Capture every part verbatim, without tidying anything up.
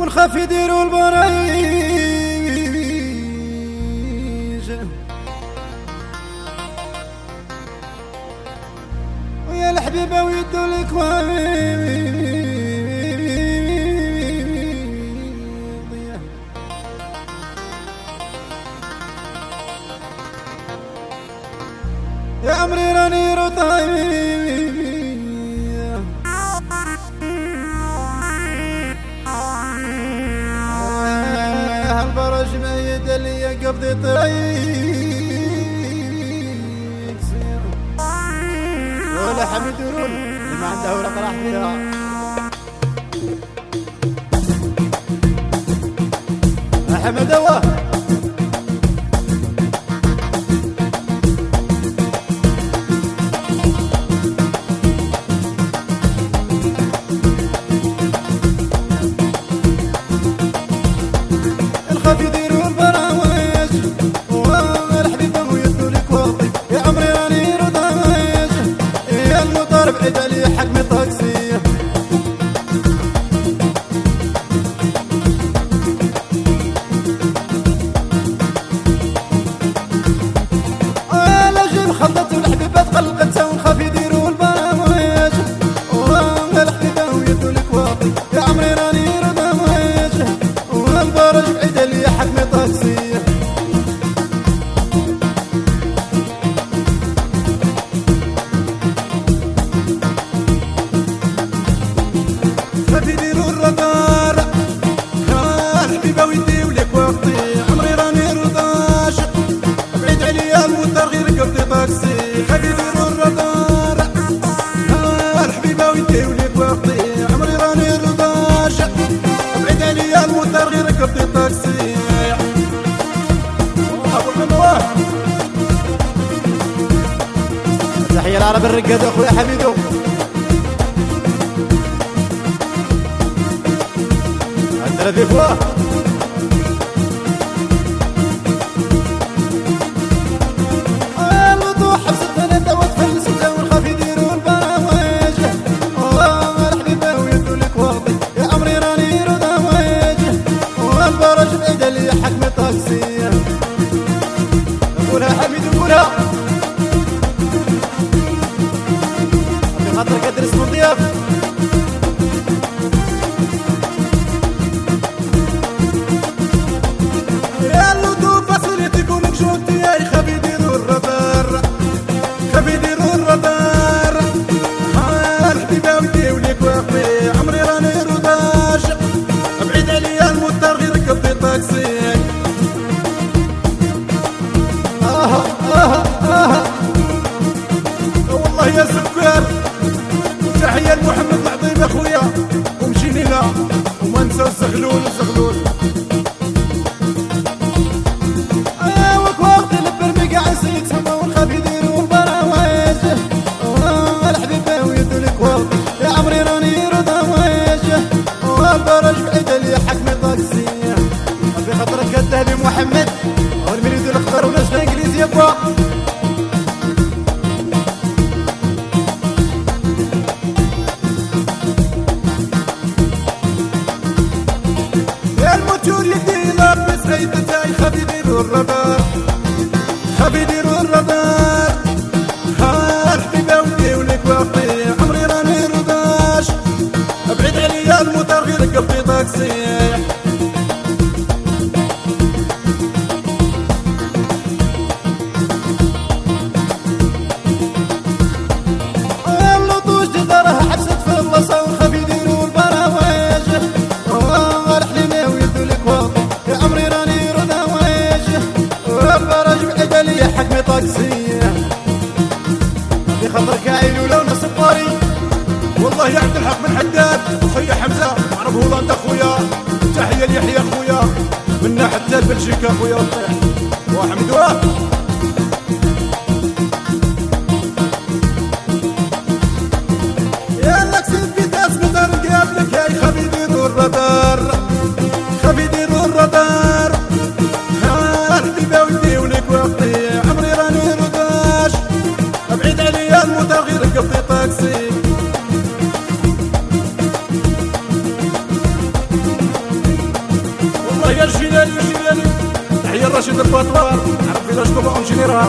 ونخاف يديروا البرايج ويا الحبيبة ويدوا الكوامي يا عمري راني رطايب هالبرج ما يدلي قبضي طريق ولا حمد ورول اللي ما عنده ورق راح فيها احمد هو الخاف يديروا البراويج والحبيبة ويدوا لك واطي يا عمري راني رضايج يا المطار بعيد علي حكمي طاكسية لا جيب خلطت والحبيبة تقلقتها ونخاف يديروا البراويج والحبيبة ويدوا لك واطي يا عمري راني رضايج والبرج بعيد علي حكمي طاكسية خاف يديروا الرادار الحبيبة ويديو لك وقتي عمري راني رضاش بعيد عليا الموتر غير قبضي طاكسي خاف يديروا الرادار الحبيبة ويديو لك وقتي عمري راني رضاش بعيد عليا الموتر غير قبضي طاكسي ابو حمواه تحية العرب الرقاد اخويا حميدو عندنا في فواه الوضوح حبستنا دوت في السجا ونخاف يديروا البراويج والحبيبة ويدوا لك واطي يا عمري راني رضاويج والبرج بعيد علي حكمي طاكسية قولها حميد قولها في خاطر قدر اسمه ضياف يا اللطوف فصلتي كونك شوفتي يا خاف يديروا الرادار خاف يديروا الرادار الحبيبة ويديو لك واقفي عمري راني رضاش بعيد عليا الموتر غير قبضي طاكسي آه آه آه والله يا سكر تحية لمحمد العظيم اخويا ومشيني لا وما نساو الزغلول الزغلول ايوا وقت البرمي قاع نسيتهم ونخاف يديروا البراويج الحبيبة ويدوا لك واطي يا عمري راني رضاويج والبرج بعيد علي حكمي طاكسية في خاطرك الذهبي محمد والمريد الاخضر وناس الانجليزي يبا يا الموتور يدي لابس عيدتاي خاف يديروا الرادار خاف يديروا الرادار ها الحبيبة ويديو لك واقفي عمري راني رضاش بعيد عليا الموتر غير قبضي طاكسي اللطوش جدارها حبست في البلاصة ونخاف يديروا البراويج والحليمة ويدوا لك واطي يا عمري راني رضاويج والبرج بعيد علي حكمي طاكسية في خاطرك عين ولو نص الطريق والله يا عبد الحق من حداد اخويا حمزة عرب هولندا اخويا تحية ليحيى اخويا منا حتى بلجيكا اخويا وطيح وحمدوه يا لك سيد في تاس مدار نقابلك يا خاف يديروا الرادار خاف يديروا الرادار ها الحبيبة ويديو لك وقتي عمري راني رضاش بعيد عليا الموتر غير قبضي طاكسي الجيراني والجيراني. تحية الرشيد البطوار عرف فيلاج كوبا اون جينيرال.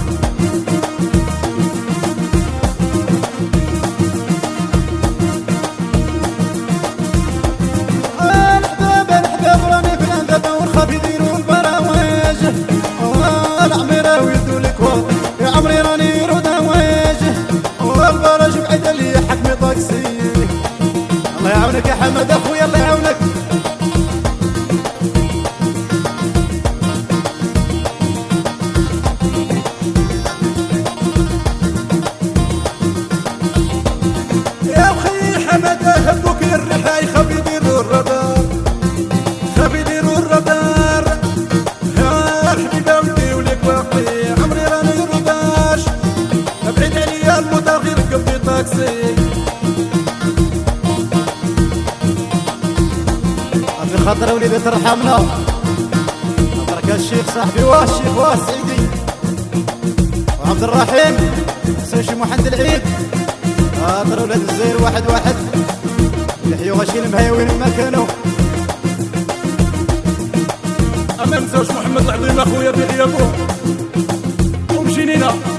الحباب الحباب راني في الأندب والخاف يديروا البراواج. العميرة ويدوا الكوار يا عمري راني رود أواج. والبراج بعيد لي حكمي طاكسي. الله يعاونك يا حمد اخويا الله يعاونك. يا اخي حمد هبوك الرحاي خاف يديروا الرادار خاف يديروا الرادار. يا حبيبه ولدي وليك واقي عمري راني روداش. بعيد عليا الموطا غير قلبي طاكسي. في خاطر وليدي ترحمنا خاطرك الشيخ صاحبي والشيخ والسعيدي وعبد الرحيم سوشي محمد العيد. خاطر ولاد الزير واحد واحد يحيوا غشيل مهيوين بمكانه. اما نساوش محمد العظيم اخويا بغيابه ومشينينا.